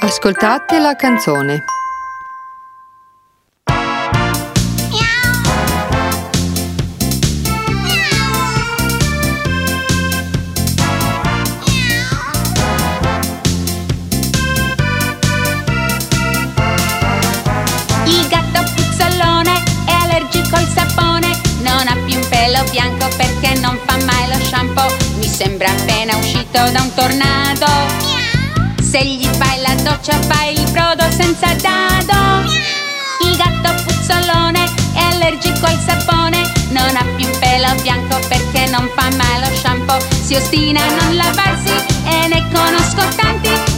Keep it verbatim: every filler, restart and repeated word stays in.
Ascoltate la canzone. Il gatto puzzolone è allergico al sapone, non ha più un pelo bianco perché non fa mai lo shampoo. Mi sembra appena uscito da un tornado. Se gli fai la doccia fai il brodo senza dado. Il gatto puzzolone è allergico al sapone, non ha più un pelo bianco perché non fa mai lo shampoo. Si ostina a non lavarsi e ne conosco tanti